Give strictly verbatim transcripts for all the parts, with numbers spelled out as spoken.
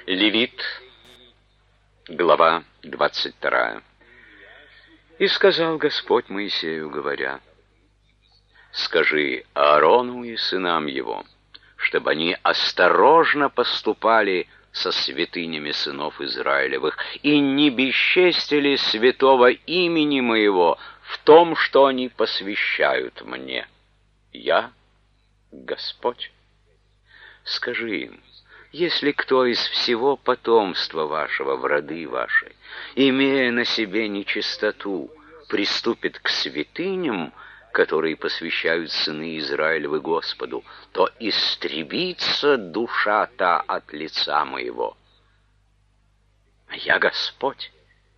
Левит, глава двадцать вторая. И сказал Господь Моисею, говоря: скажи Аарону и сынам его, чтобы они осторожно поступали со святынями сынов Израилевых и не бесчестили святого имени моего в том, что они посвящают мне. Я Господь. Скажи им: если кто из всего потомства вашего в роды ваши, имея на себе нечистоту, приступит к святыням, которые посвящают сыны Израилевы Господу, то истребится душа та от лица моего. А я Господь.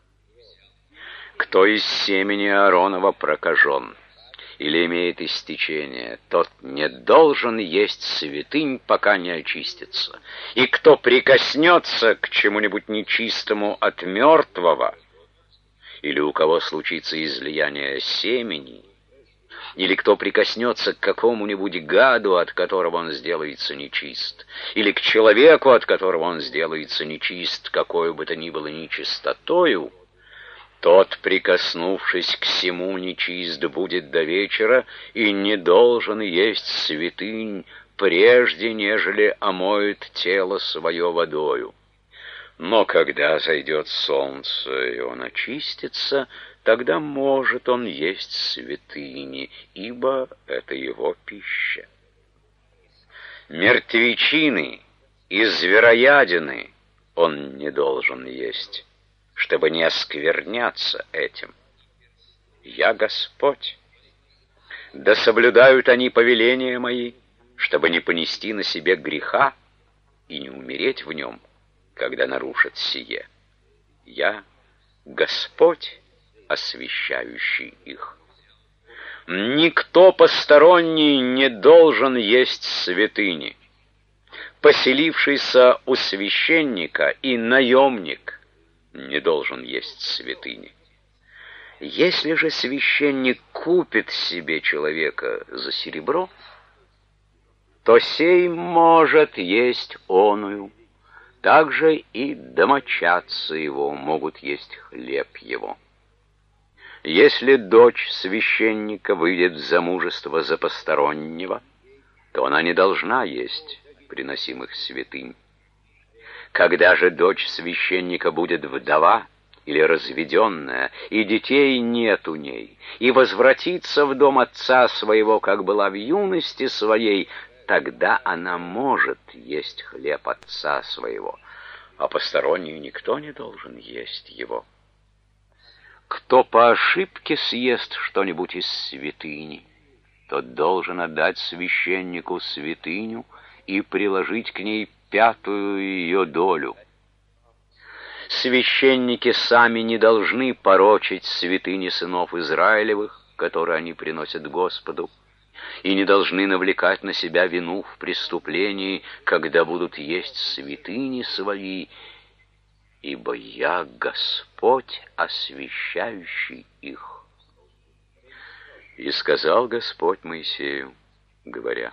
Кто из семени Ааронова прокажен или имеет истечение, тот не должен есть святынь, пока не очистится. И кто прикоснется к чему-нибудь нечистому от мертвого, или у кого случится излияние семени, или кто прикоснется к какому-нибудь гаду, от которого он сделается нечист, или к человеку, от которого он сделается нечист, какой бы то ни было нечистотою, тот, прикоснувшись к сему, нечист будет до вечера и не должен есть святынь, прежде нежели омоет тело свое водою. Но когда зайдет солнце, и он очистится, тогда может он есть святыни, ибо это его пища. Мертвечины и звероядины он не должен есть, чтобы не оскверняться этим. Я Господь. Да соблюдают они повеления мои, чтобы не понести на себе греха и не умереть в нем, когда нарушат сие. Я Господь, освящающий их. Никто посторонний не должен есть святыни. Поселившийся у священника и наемник не должен есть святыни. Если же священник купит себе человека за серебро, то сей может есть оную. Также и домочадцы его могут есть хлеб его. Если дочь священника выйдет в замужество за постороннего, то она не должна есть приносимых святынь. Когда же дочь священника будет вдова или разведенная, и детей нет у ней, и возвратится в дом отца своего, как была в юности своей, тогда она может есть хлеб отца своего, а посторонний никто не должен есть его. Кто по ошибке съест что-нибудь из святыни, тот должен отдать священнику святыню и приложить к ней пятую ее долю. Священники сами не должны порочить святыни сынов Израилевых, которые они приносят Господу, и не должны навлекать на себя вину в преступлении, когда будут есть святыни свои, ибо я Господь, освящающий их. И сказал Господь Моисею, говоря: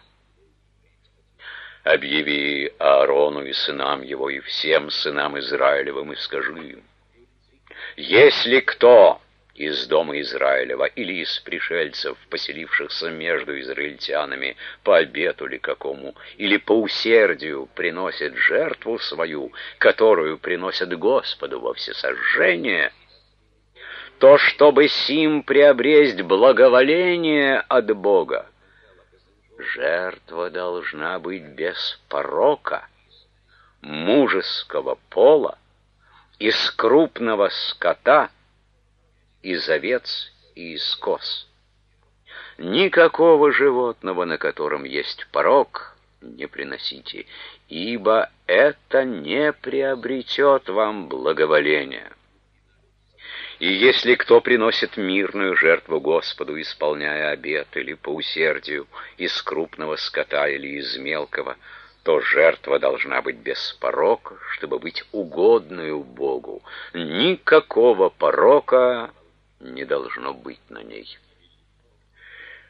объяви Аарону и сынам его, и всем сынам Израилевым, и скажи им: если кто из дома Израилева или из пришельцев, поселившихся между израильтянами, по обету ли какому, или по усердию приносит жертву свою, которую приносят Господу во всесожжение, то чтобы сим приобресть благоволение от Бога, жертва должна быть без порока, мужеского пола, из крупного скота, из овец и из коз. Никакого животного, на котором есть порок, не приносите, ибо это не приобретет вам благоволения. И если кто приносит мирную жертву Господу, исполняя обет или по усердию из крупного скота или из мелкого, то жертва должна быть без порока, чтобы быть угодною Богу. Никакого порока не должно быть на ней.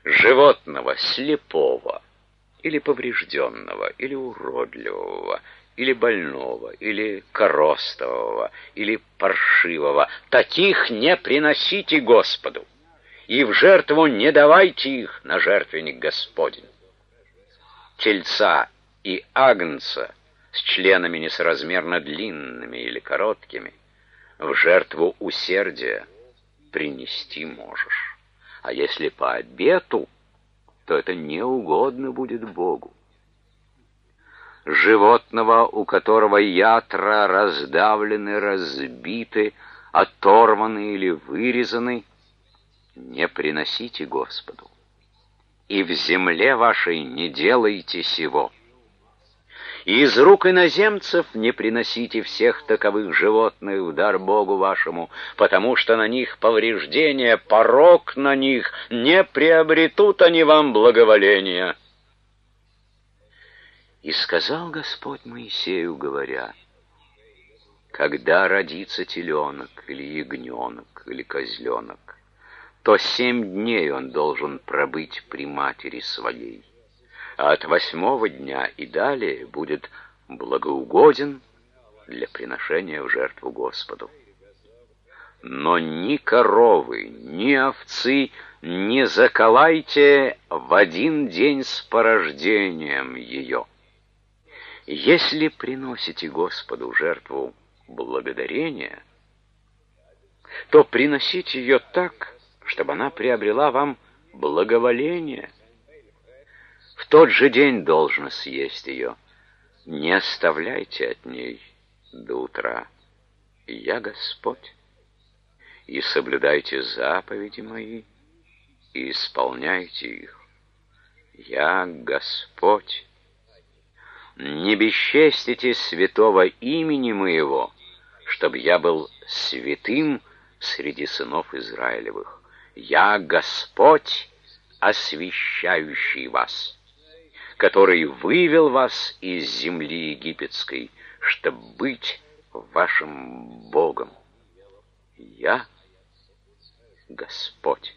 Животного слепого или поврежденного или уродливого или больного, или коростового, или паршивого. Таких не приносите Господу, и в жертву не давайте их на жертвенник Господень. Тельца и агнца с членами несоразмерно длинными или короткими в жертву усердия принести можешь. А если по обету, то это не угодно будет Богу. Животного, у которого ятра раздавлены, разбиты, оторваны или вырезаны, не приносите Господу. И в земле вашей не делайте сего. И из рук иноземцев не приносите всех таковых животных в дар Богу вашему, потому что на них повреждение, порок на них, не приобретут они вам благоволения. И сказал Господь Моисею, говоря: когда родится теленок, или ягненок, или козленок, то семь дней он должен пробыть при матери своей, а от восьмого дня и далее будет благоугоден для приношения в жертву Господу. Но ни коровы, ни овцы не заколайте в один день с порождением ее. Если приносите Господу жертву благодарения, то приносите ее так, чтобы она приобрела вам благоволение. В тот же день должно съесть ее. Не оставляйте от ней до утра. Я Господь. И соблюдайте заповеди мои, и исполняйте их. Я Господь. Не бесчестите святого имени моего, чтобы я был святым среди сынов Израилевых. Я Господь, освящающий вас, который вывел вас из земли египетской, чтобы быть вашим Богом. Я Господь.